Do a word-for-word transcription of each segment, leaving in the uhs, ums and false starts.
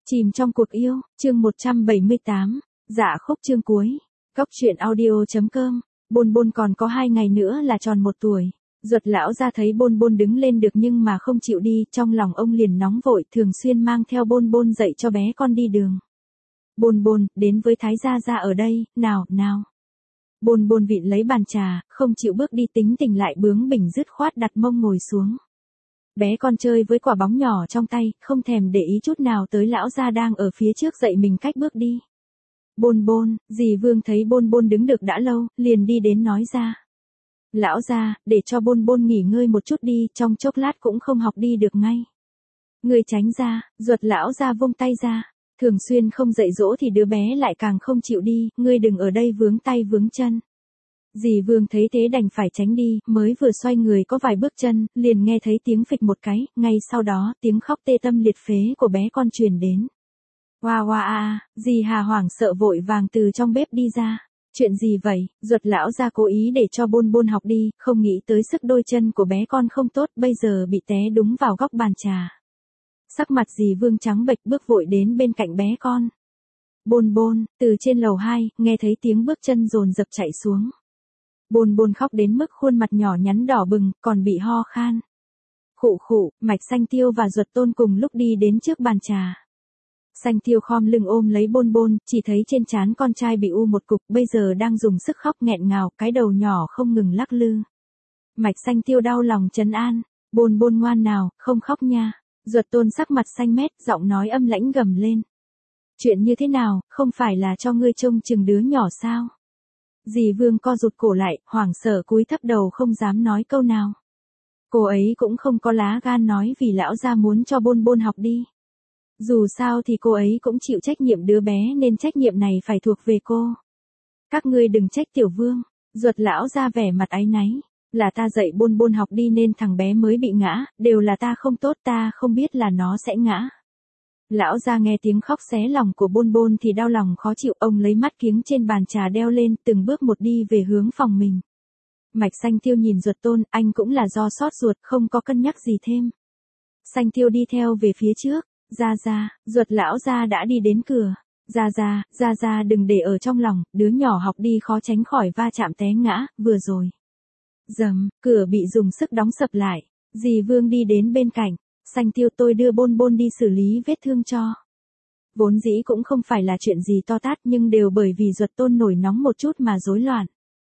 Chìm trong cuộc yêu, chương một trăm bảy mươi tám, dạ khúc chương cuối. Góc truyện audio chấm com, Bôn Bôn còn có hai ngày nữa là tròn một tuổi. Duật lão ra thấy Bôn Bôn đứng lên được nhưng mà không chịu đi, trong lòng ông liền nóng vội, thường xuyên mang theo Bôn Bôn dạy cho bé con đi đường. Bôn Bôn, đến với Thái gia gia ở đây, nào, nào. Bôn Bôn vịn lấy bàn trà, không chịu bước đi, tính tình lại bướng bỉnh dứt khoát đặt mông ngồi xuống. Bé con chơi với quả bóng nhỏ trong tay, không thèm để ý chút nào tới lão gia đang ở phía trước dạy mình cách bước đi. Bôn Bôn, dì Vương thấy Bôn Bôn đứng được đã lâu, liền đi đến nói ra. Lão gia, để cho Bôn Bôn nghỉ ngơi một chút đi, trong chốc lát cũng không học đi được ngay. Người tránh ra, Duật lão gia vung tay ra. Thường xuyên không dạy dỗ thì đứa bé lại càng không chịu đi, ngươi đừng ở đây vướng tay vướng chân. Dì Vương thấy thế đành phải tránh đi, mới vừa xoay người có vài bước chân, liền nghe thấy tiếng phịch một cái, ngay sau đó tiếng khóc tê tâm liệt phế của bé con truyền đến. Hoa hoa a, dì Hà hoảng sợ vội vàng từ trong bếp đi ra. Chuyện gì vậy? Duật lão ra cố ý để cho Bôn Bôn học đi, không nghĩ tới sức đôi chân của bé con không tốt, bây giờ bị té đúng vào góc bàn trà. Sắc mặt dì Vương trắng bệch, bước vội đến bên cạnh bé con. Bôn Bôn, từ trên lầu hai, nghe thấy tiếng bước chân dồn dập chạy xuống. Bôn Bôn khóc đến mức khuôn mặt nhỏ nhắn đỏ bừng, còn bị ho khan. Khụ khụ, Mạch Xanh Tiêu và Duật Tôn cùng lúc đi đến trước bàn trà. Xanh Tiêu khom lưng ôm lấy Bôn Bôn, chỉ thấy trên trán con trai bị u một cục, bây giờ đang dùng sức khóc nghẹn ngào, cái đầu nhỏ không ngừng lắc lư. Mạch Xanh Tiêu đau lòng trấn an, Bôn Bôn ngoan nào, không khóc nha. Duật Tôn sắc mặt xanh mét, giọng nói âm lãnh gầm lên. Chuyện như thế nào, không phải là cho ngươi trông chừng đứa nhỏ sao? Dì Vương co rụt cổ lại, hoảng sợ cúi thấp đầu không dám nói câu nào. Cô ấy cũng không có lá gan nói vì lão gia muốn cho Bôn Bôn học đi. Dù sao thì cô ấy cũng chịu trách nhiệm đứa bé nên trách nhiệm này phải thuộc về cô. Các ngươi đừng trách Tiểu Vương. Duật lão ra vẻ mặt áy náy. Là ta dạy Bôn Bôn học đi nên thằng bé mới bị ngã, đều là ta không tốt, ta không biết là nó sẽ ngã. Lão ra nghe tiếng khóc xé lòng của Bôn Bôn thì đau lòng khó chịu, ông lấy mắt kiếng trên bàn trà đeo lên, từng bước một đi về hướng phòng mình. Mạch Xanh Tiêu nhìn Duật Tôn, anh cũng là do xót ruột, không có cân nhắc gì thêm. Xanh Tiêu đi theo về phía trước, ra ra, Duật lão ra đã đi đến cửa. Ra ra, ra ra đừng để ở trong lòng, đứa nhỏ học đi khó tránh khỏi va chạm té ngã, vừa rồi. Dầm, cửa bị dùng sức đóng sập lại. Dì Vương đi đến bên cạnh. Xanh Tiêu, tôi đưa Bôn Bôn đi xử lý vết thương cho. Vốn dĩ cũng không phải là chuyện gì to tát nhưng đều bởi vì Duật Tôn nổi nóng một chút mà rối loạn.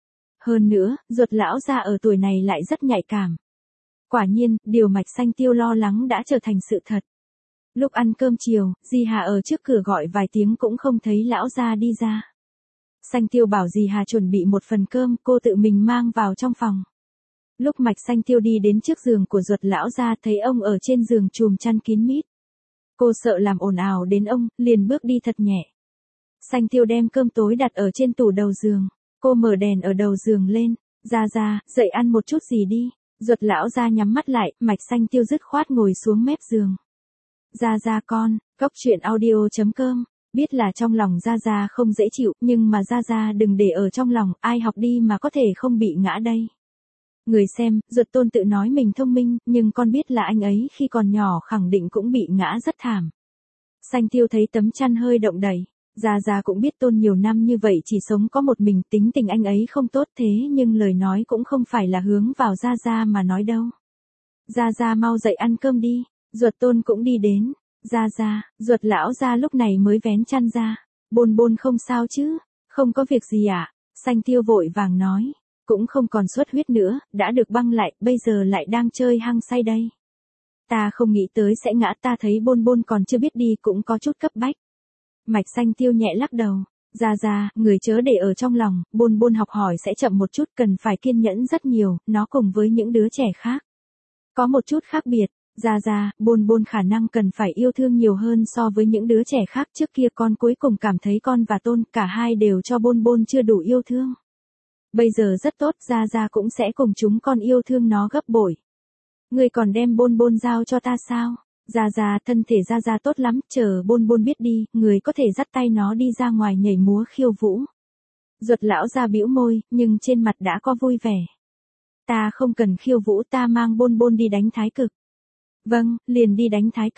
Hơn nữa, Duật lão gia ở tuổi này lại rất nhạy cảm. Quả nhiên, điều Mạch Xanh Tiêu lo lắng đã trở thành sự thật. Lúc ăn cơm chiều, dì Hà ở trước cửa gọi vài tiếng cũng không thấy lão gia đi ra. Xanh Tiêu bảo dì Hà chuẩn bị một phần cơm, cô tự mình mang vào trong phòng. Lúc Mạch Xanh Tiêu đi đến trước giường của Duật lão gia thấy ông ở trên giường chùm chăn kín mít. Cô sợ làm ồn ào đến ông, liền bước đi thật nhẹ. Xanh Tiêu đem cơm tối đặt ở trên tủ đầu giường. Cô mở đèn ở đầu giường lên. Ra ra, dậy ăn một chút gì đi. Duật lão gia nhắm mắt lại, Mạch Xanh Tiêu dứt khoát ngồi xuống mép giường. Ra ra con, góc truyện audio chấm com. Biết là trong lòng Ra Ra không dễ chịu, nhưng mà Ra Ra đừng để ở trong lòng, ai học đi mà có thể không bị ngã đây. Người xem, Duật Tôn tự nói mình thông minh, nhưng con biết là anh ấy khi còn nhỏ khẳng định cũng bị ngã rất thảm. Xanh Tiêu thấy tấm chăn hơi động đẩy. Ra Ra cũng biết Tôn nhiều năm như vậy chỉ sống có một mình, tính tình anh ấy không tốt thế nhưng lời nói cũng không phải là hướng vào Ra Ra mà nói đâu. Ra Ra mau dậy ăn cơm đi. Duật Tôn cũng đi đến. Ra ra, Duật lão ra lúc này mới vén chăn ra. Bôn Bôn không sao chứ? Không có việc gì ạ. À? Xanh Tiêu vội vàng nói. Cũng không còn xuất huyết nữa, đã được băng lại, bây giờ lại đang chơi hăng say đây. Ta không nghĩ tới sẽ ngã, ta thấy Bôn Bôn còn chưa biết đi cũng có chút cấp bách. Mạch Xanh Tiêu nhẹ lắc đầu. Ra ra, người chớ để ở trong lòng, Bôn Bôn học hỏi sẽ chậm một chút, cần phải kiên nhẫn rất nhiều, nó cùng với những đứa trẻ khác. Có một chút khác biệt. Ra ra, Bôn Bôn khả năng cần phải yêu thương nhiều hơn so với những đứa trẻ khác, trước kia con cuối cùng cảm thấy con và Tôn cả hai đều cho Bôn Bôn chưa đủ yêu thương. Bây giờ rất tốt, Ra Ra cũng sẽ cùng chúng con yêu thương nó gấp bội. Người còn đem Bôn Bôn giao cho ta sao? Ra Ra, thân thể Ra Ra tốt lắm, chờ Bôn Bôn biết đi, người có thể dắt tay nó đi ra ngoài nhảy múa khiêu vũ. Duật lão ra bĩu môi, nhưng trên mặt đã có vui vẻ. Ta không cần khiêu vũ, ta mang Bôn Bôn đi đánh thái cực. Vâng, liền đi đánh thái cực.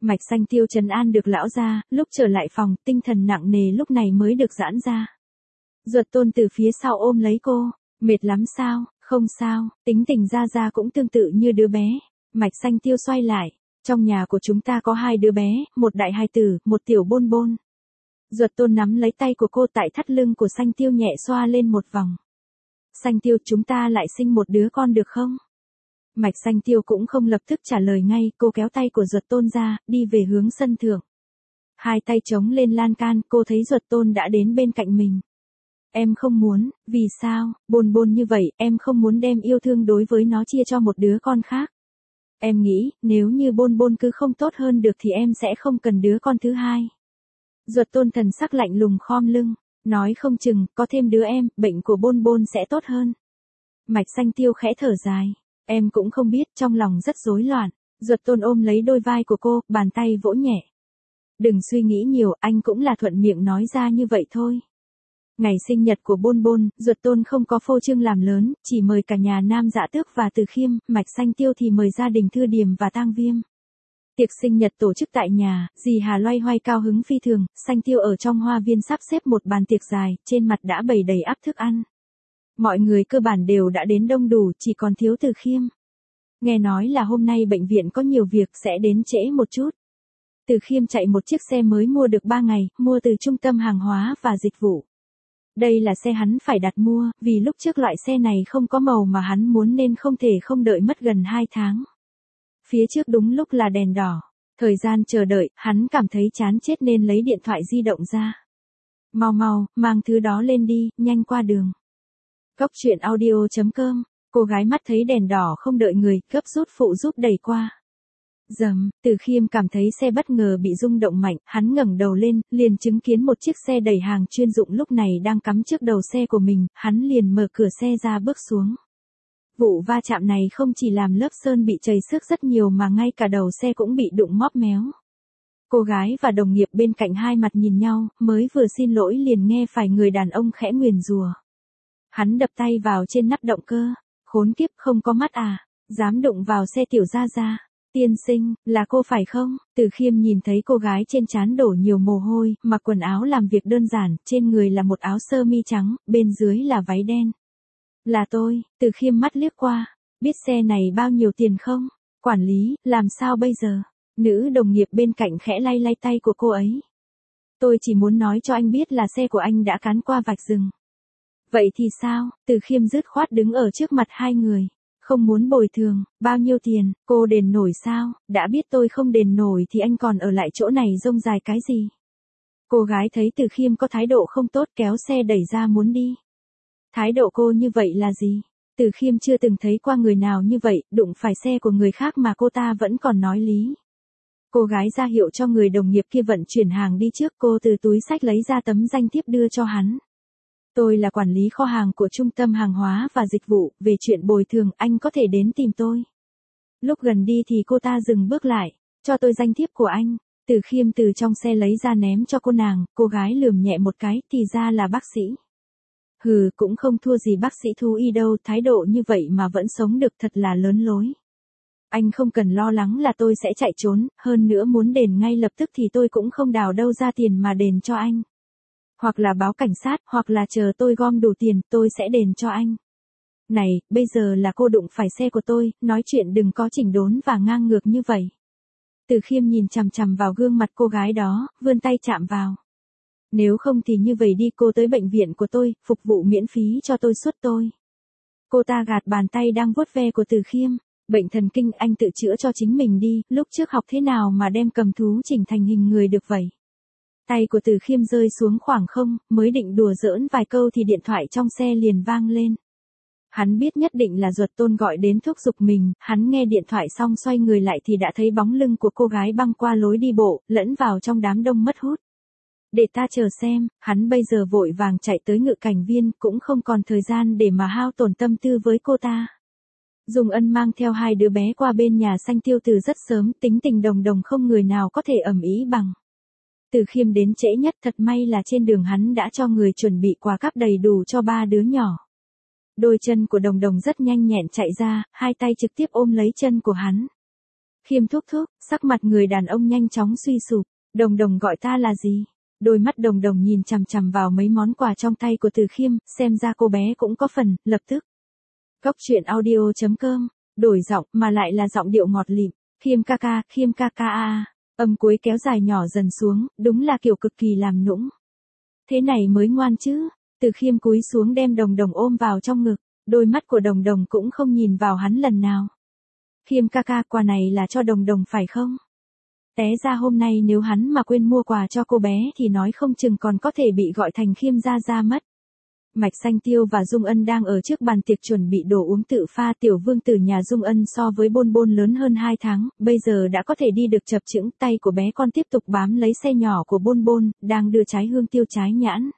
Mạch Xanh Tiêu trấn an được lão gia, lúc trở lại phòng, tinh thần nặng nề lúc này mới được giãn ra. Duật Tôn từ phía sau ôm lấy cô, mệt lắm sao, không sao, tính tình Gia Gia cũng tương tự như đứa bé. Mạch Xanh Tiêu xoay lại, trong nhà của chúng ta có hai đứa bé, một đại hài tử, một tiểu bôn bôn. Duật Tôn nắm lấy tay của cô tại thắt lưng của Xanh Tiêu nhẹ xoa lên một vòng. Xanh Tiêu, chúng ta lại sinh một đứa con được không? Mạch Xanh Tiêu cũng không lập tức trả lời ngay, cô kéo tay của Duật Tôn ra, đi về hướng sân thượng. Hai tay chống lên lan can, cô thấy Duật Tôn đã đến bên cạnh mình. Em không muốn, vì sao, bôn bôn như vậy, em không muốn đem yêu thương đối với nó chia cho một đứa con khác. Em nghĩ, nếu như bôn bôn cứ không tốt hơn được thì em sẽ không cần đứa con thứ hai. Duật Tôn thần sắc lạnh lùng khom lưng, nói không chừng, có thêm đứa em, bệnh của bôn bôn sẽ tốt hơn. Mạch Xanh Tiêu khẽ thở dài, em cũng không biết, trong lòng rất rối loạn. Duật Tôn ôm lấy đôi vai của cô, bàn tay vỗ nhẹ. Đừng suy nghĩ nhiều, anh cũng là thuận miệng nói ra như vậy thôi. Ngày sinh nhật của bôn bôn, Duật Tôn không có phô trương làm lớn, chỉ mời cả nhà Nam Dạ Tước và Từ Khiêm, Mạch Xanh Tiêu thì mời gia đình Thư Điềm và Tang Viêm. Tiệc sinh nhật tổ chức tại nhà, dì Hà loay hoay cao hứng phi thường, Xanh Tiêu ở trong hoa viên sắp xếp một bàn tiệc dài, trên mặt đã bày đầy ắp thức ăn. Mọi người cơ bản đều đã đến đông đủ, chỉ còn thiếu Từ Khiêm. Nghe nói là hôm nay bệnh viện có nhiều việc sẽ đến trễ một chút. Từ Khiêm chạy một chiếc xe mới mua được ba ngày, mua từ trung tâm hàng hóa và dịch vụ. Đây là xe hắn phải đặt mua, vì lúc trước loại xe này không có màu mà hắn muốn nên không thể không đợi mất gần hai tháng. Phía trước đúng lúc là đèn đỏ. Thời gian chờ đợi, hắn cảm thấy chán chết nên lấy điện thoại di động ra. Mau mau, mang thứ đó lên đi, nhanh qua đường. Cốc truyện audio chấm com, cô gái mắt thấy đèn đỏ không đợi người, gấp rút phụ giúp đẩy qua. Dầm, Từ Khiêm cảm thấy xe bất ngờ bị rung động mạnh, hắn ngẩng đầu lên, liền chứng kiến một chiếc xe đẩy hàng chuyên dụng lúc này đang cắm trước đầu xe của mình, hắn liền mở cửa xe ra bước xuống. Vụ va chạm này không chỉ làm lớp sơn bị trầy xước rất nhiều mà ngay cả đầu xe cũng bị đụng móp méo. Cô gái và đồng nghiệp bên cạnh hai mặt nhìn nhau, mới vừa xin lỗi liền nghe phải người đàn ông khẽ nguyền rủa. Hắn đập tay vào trên nắp động cơ, khốn kiếp không có mắt à, dám đụng vào xe tiểu Gia Gia. Tiên sinh, là cô phải không? Từ Khiêm nhìn thấy cô gái trên trán đổ nhiều mồ hôi, mặc quần áo làm việc đơn giản, trên người là một áo sơ mi trắng, bên dưới là váy đen. Là tôi, Từ Khiêm mắt liếc qua, biết xe này bao nhiêu tiền không? Quản lý, làm sao bây giờ? Nữ đồng nghiệp bên cạnh khẽ lay lay tay của cô ấy. Tôi chỉ muốn nói cho anh biết là xe của anh đã cán qua vạch dừng. Vậy thì sao? Từ Khiêm dứt khoát đứng ở trước mặt hai người. Không muốn bồi thường, bao nhiêu tiền, cô đền nổi sao, đã biết tôi không đền nổi thì anh còn ở lại chỗ này rông dài cái gì. Cô gái thấy Từ Khiêm có thái độ không tốt kéo xe đẩy ra muốn đi. Thái độ cô như vậy là gì? Từ Khiêm chưa từng thấy qua người nào như vậy, đụng phải xe của người khác mà cô ta vẫn còn nói lý. Cô gái ra hiệu cho người đồng nghiệp kia vận chuyển hàng đi trước, cô từ túi xách lấy ra tấm danh thiếp đưa cho hắn. Tôi là quản lý kho hàng của trung tâm hàng hóa và dịch vụ, về chuyện bồi thường anh có thể đến tìm tôi. Lúc gần đi thì cô ta dừng bước lại, cho tôi danh thiếp của anh. Từ Khiêm từ trong xe lấy ra ném cho cô nàng, cô gái lườm nhẹ một cái, thì ra là bác sĩ. Hừ, cũng không thua gì bác sĩ thú y đâu, thái độ như vậy mà vẫn sống được thật là lớn lối. Anh không cần lo lắng là tôi sẽ chạy trốn, hơn nữa muốn đền ngay lập tức thì tôi cũng không đào đâu ra tiền mà đền cho anh. Hoặc là báo cảnh sát, hoặc là chờ tôi gom đủ tiền, tôi sẽ đền cho anh. Này, bây giờ là cô đụng phải xe của tôi, nói chuyện đừng có chỉnh đốn và ngang ngược như vậy. Từ Khiêm nhìn chằm chằm vào gương mặt cô gái đó, vươn tay chạm vào. Nếu không thì như vậy đi, cô tới bệnh viện của tôi, phục vụ miễn phí cho tôi suốt tôi. Cô ta gạt bàn tay đang vuốt ve của Từ Khiêm. Bệnh thần kinh anh tự chữa cho chính mình đi, lúc trước học thế nào mà đem cầm thú chỉnh thành hình người được vậy. Tay của Từ Khiêm rơi xuống khoảng không, mới định đùa giỡn vài câu thì điện thoại trong xe liền vang lên. Hắn biết nhất định là Duật Tôn gọi đến thúc giục mình, hắn nghe điện thoại xong xoay người lại thì đã thấy bóng lưng của cô gái băng qua lối đi bộ, lẫn vào trong đám đông mất hút. Để ta chờ xem, hắn bây giờ vội vàng chạy tới ngự cảnh viên, cũng không còn thời gian để mà hao tổn tâm tư với cô ta. Dung Ân mang theo hai đứa bé qua bên nhà Xanh Tiêu từ rất sớm, tính tình đồng đồng không người nào có thể ầm ĩ bằng. Từ Khiêm đến trễ nhất, thật may là trên đường hắn đã cho người chuẩn bị quà cáp đầy đủ cho ba đứa nhỏ. Đôi chân của đồng đồng rất nhanh nhẹn chạy ra, hai tay trực tiếp ôm lấy chân của hắn. Khiêm thúc thúc, sắc mặt người đàn ông nhanh chóng suy sụp. Đồng Đồng gọi ta là gì? Đôi mắt Đồng Đồng nhìn chằm chằm vào mấy món quà trong tay của Từ Khiêm, xem ra cô bé cũng có phần, lập tức. Cốc truyện audio chấm com, đổi giọng mà lại là giọng điệu ngọt lịm. Khiêm ca ca, Khiêm ca ca a. Âm cuối kéo dài nhỏ dần xuống, đúng là kiểu cực kỳ làm nũng. Thế này mới ngoan chứ. Từ Khiêm cúi xuống đem Đồng Đồng ôm vào trong ngực, đôi mắt của Đồng Đồng cũng không nhìn vào hắn lần nào. Khiêm ca ca, quà này là cho Đồng Đồng phải không? Té ra hôm nay nếu hắn mà quên mua quà cho cô bé thì nói không chừng còn có thể bị gọi thành Khiêm gia gia mất. Mạch Xanh Tiêu và Dung Ân đang ở trước bàn tiệc chuẩn bị đồ uống tự pha. Tiểu vương tử nhà Dung Ân so với Bôn Bôn lớn hơn hai tháng, bây giờ đã có thể đi được chập chững, tay của bé con tiếp tục bám lấy xe nhỏ của Bôn Bôn, đang đưa trái hương tiêu trái nhãn.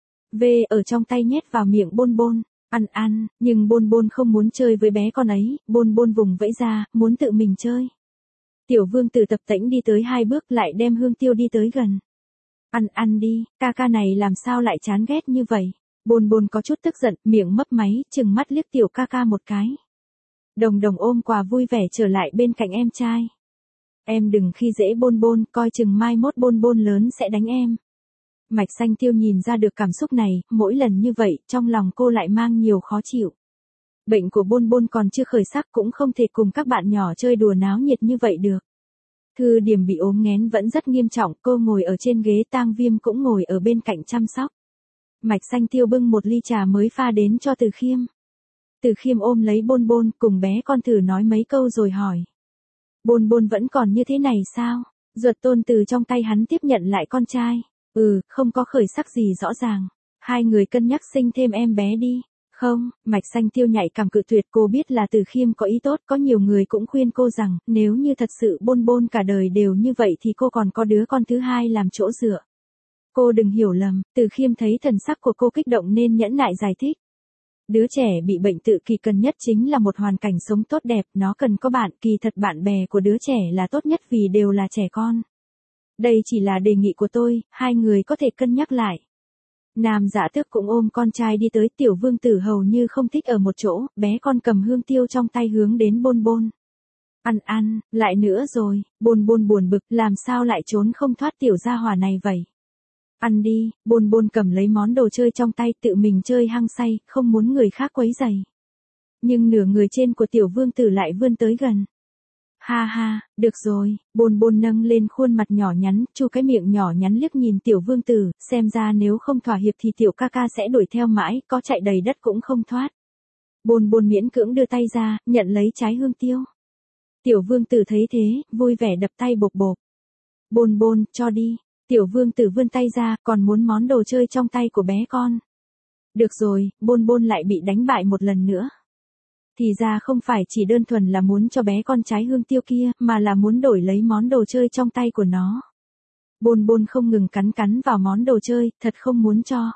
Về ở trong tay nhét vào miệng Bôn Bôn, ăn ăn, nhưng Bôn Bôn không muốn chơi với bé con ấy, Bôn Bôn vùng vẫy ra, muốn tự mình chơi. Tiểu vương tử tập tễnh đi tới hai bước lại đem hương tiêu đi tới gần. Ăn ăn đi, ca ca này làm sao lại chán ghét như vậy? Bôn Bôn có chút tức giận, miệng mấp máy, chừng mắt liếc tiểu ca ca một cái. Đồng Đồng ôm quà vui vẻ trở lại bên cạnh em trai. Em đừng khi dễ Bôn Bôn, coi chừng mai mốt Bôn Bôn lớn sẽ đánh em. Mạch Xanh Tiêu nhìn ra được cảm xúc này, mỗi lần như vậy, trong lòng cô lại mang nhiều khó chịu. Bệnh của Bôn Bôn còn chưa khởi sắc cũng không thể cùng các bạn nhỏ chơi đùa náo nhiệt như vậy được. Thư Điểm bị ốm nghén vẫn rất nghiêm trọng, cô ngồi ở trên ghế, Tang Viêm cũng ngồi ở bên cạnh chăm sóc. Mạch Xanh Tiêu bưng một ly trà mới pha đến cho Từ Khiêm. Từ Khiêm ôm lấy Bôn Bôn, cùng bé con thử nói mấy câu rồi hỏi. Bôn Bôn vẫn còn như thế này sao? Duật Tôn từ trong tay hắn tiếp nhận lại con trai. Ừ, không có khởi sắc gì rõ ràng. Hai người cân nhắc sinh thêm em bé đi. Không, Mạch Xanh Tiêu nhạy cảm cự tuyệt. Cô biết là Từ Khiêm có ý tốt, có nhiều người cũng khuyên cô rằng, nếu như thật sự Bôn Bôn cả đời đều như vậy thì cô còn có đứa con thứ hai làm chỗ dựa. Cô đừng hiểu lầm, Từ Khiêm thấy thần sắc của cô kích động nên nhẫn nại giải thích. Đứa trẻ bị bệnh tự kỷ cần nhất chính là một hoàn cảnh sống tốt đẹp, nó cần có bạn, kỳ thật bạn bè của đứa trẻ là tốt nhất vì đều là trẻ con. Đây chỉ là đề nghị của tôi, hai người có thể cân nhắc lại. Nam Dạ Tước cũng ôm con trai đi tới. Tiểu vương tử hầu như không thích ở một chỗ, bé con cầm hương tiêu trong tay hướng đến Bôn Bôn. Ăn ăn, lại nữa rồi, Bôn Bôn buồn bực, làm sao lại trốn không thoát tiểu gia hỏa này vậy? Ăn đi, Bôn Bôn cầm lấy món đồ chơi trong tay tự mình chơi hăng say, không muốn người khác quấy rầy. Nhưng nửa người trên của tiểu vương tử lại vươn tới gần. Ha ha, được rồi, Bôn Bôn nâng lên khuôn mặt nhỏ nhắn, chu cái miệng nhỏ nhắn liếc nhìn tiểu vương tử, xem ra nếu không thỏa hiệp thì tiểu ca ca sẽ đuổi theo mãi, có chạy đầy đất cũng không thoát. Bôn Bôn miễn cưỡng đưa tay ra, nhận lấy trái hương tiêu. Tiểu vương tử thấy thế, vui vẻ đập tay bộp bộp. Bôn Bôn, cho đi. Tiểu vương tử vươn tay ra, còn muốn món đồ chơi trong tay của bé con. Được rồi, Bôn Bôn lại bị đánh bại một lần nữa. Thì ra không phải chỉ đơn thuần là muốn cho bé con trái hương tiêu kia, mà là muốn đổi lấy món đồ chơi trong tay của nó. Bôn Bôn không ngừng cắn cắn vào món đồ chơi, thật không muốn cho.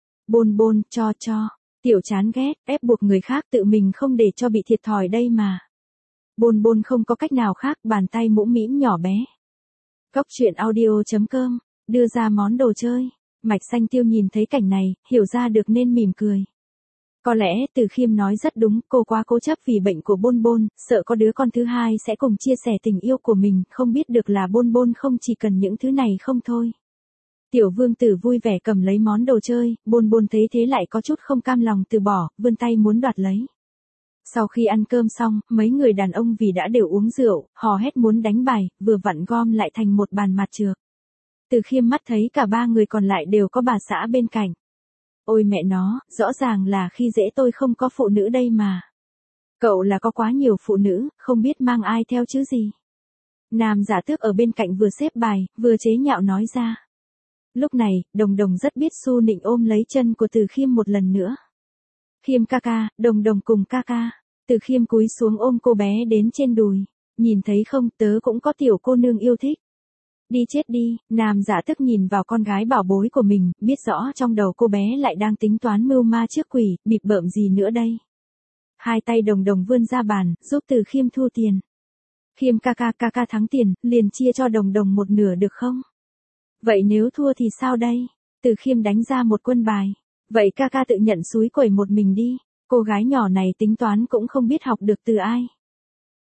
Bôn Bôn, cho cho. Tiểu chán ghét, ép buộc người khác, tự mình không để cho bị thiệt thòi đây mà. Bôn Bôn không có cách nào khác, bàn tay mũm mĩm nhỏ bé. Cốc truyện audio chấm com, đưa ra món đồ chơi. Mạch Xanh Tiêu nhìn thấy cảnh này, hiểu ra được nên mỉm cười. Có lẽ Từ Khiêm nói rất đúng, cô quá cố chấp vì bệnh của Bôn Bôn, sợ có đứa con thứ hai sẽ cùng chia sẻ tình yêu của mình, không biết được là Bôn Bôn không chỉ cần những thứ này không thôi. Tiểu vương tử vui vẻ cầm lấy món đồ chơi, Bôn Bôn thấy thế lại có chút không cam lòng từ bỏ, vươn tay muốn đoạt lấy. Sau khi ăn cơm xong, mấy người đàn ông vì đã đều uống rượu, hò hét muốn đánh bài, vừa vặn gom lại thành một bàn mặt trược. Từ Khiêm mắt thấy cả ba người còn lại đều có bà xã bên cạnh. Ôi mẹ nó, rõ ràng là khi dễ tôi không có phụ nữ đây mà. Cậu là có quá nhiều phụ nữ, không biết mang ai theo chứ gì. Nam Dạ Tước ở bên cạnh vừa xếp bài, vừa chế nhạo nói ra. Lúc này, Đồng Đồng rất biết xu nịnh ôm lấy chân của Từ Khiêm một lần nữa. Khiêm ca ca, Đồng Đồng cùng ca ca. Từ Khiêm cúi xuống ôm cô bé đến trên đùi. Nhìn thấy không, tớ cũng có tiểu cô nương yêu thích. Đi chết đi, Nam Dạ Tước nhìn vào con gái bảo bối của mình, biết rõ trong đầu cô bé lại đang tính toán mưu ma trước quỷ, bịp bợm gì nữa đây. Hai tay Đồng Đồng vươn ra bàn, giúp Từ Khiêm thu tiền. Khiêm ca ca ca ca thắng tiền, liền chia cho Đồng Đồng một nửa được không? Vậy nếu thua thì sao đây? Từ Khiêm đánh ra một quân bài. Vậy ca ca tự nhận xúi quẩy một mình đi. Cô gái nhỏ này tính toán cũng không biết học được từ ai.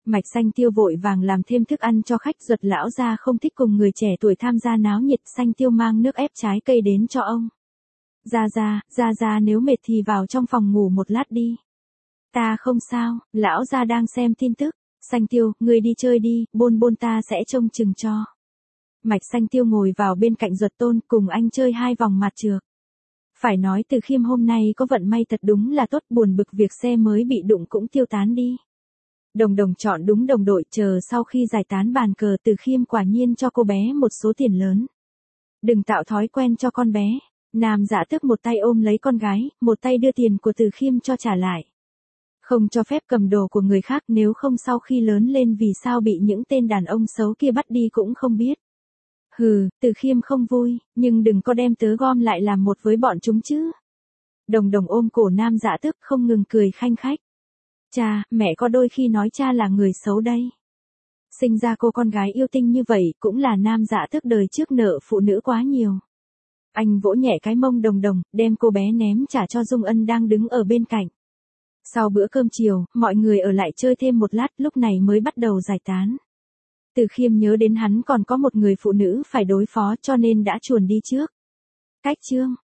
Mạch Xanh Tiêu vội vàng làm thêm thức ăn cho khách. Duật lão gia không thích cùng người trẻ tuổi tham gia náo nhiệt. Xanh Tiêu mang nước ép trái cây đến cho ông. Gia Gia, Gia Gia nếu mệt thì vào trong phòng ngủ một lát đi. Ta không sao, lão gia đang xem tin tức. Xanh Tiêu, ngươi đi chơi đi, Bôn Bôn ta sẽ trông chừng cho. Mạch Xanh Tiêu ngồi vào bên cạnh Duật Tôn cùng anh chơi hai vòng mặt trược. Phải nói Từ Khiêm hôm nay có vận may thật đúng là tốt, buồn bực việc xe mới bị đụng cũng tiêu tán đi. Đồng Đồng chọn đúng đồng đội, chờ sau khi giải tán bàn cờ Từ Khiêm quả nhiên cho cô bé một số tiền lớn. Đừng tạo thói quen cho con bé. Nam Dạ Tước một tay ôm lấy con gái, một tay đưa tiền của Từ Khiêm cho trả lại. Không cho phép cầm đồ của người khác, nếu không sau khi lớn lên vì sao bị những tên đàn ông xấu kia bắt đi cũng không biết. Hừ, Từ Khiêm không vui, nhưng đừng có đem tớ gom lại làm một với bọn chúng chứ. Đồng Đồng ôm cổ Nam Dạ Tước không ngừng cười khanh khách. Cha, mẹ có đôi khi nói cha là người xấu đây. Sinh ra cô con gái yêu tinh như vậy cũng là Nam Dạ Tước đời trước nợ phụ nữ quá nhiều. Anh vỗ nhẹ cái mông Đồng Đồng, đem cô bé ném trả cho Dung Ân đang đứng ở bên cạnh. Sau bữa cơm chiều, mọi người ở lại chơi thêm một lát, lúc này mới bắt đầu giải tán. Từ Khiêm nhớ đến hắn còn có một người phụ nữ phải đối phó cho nên đã chuồn đi trước. Cách chương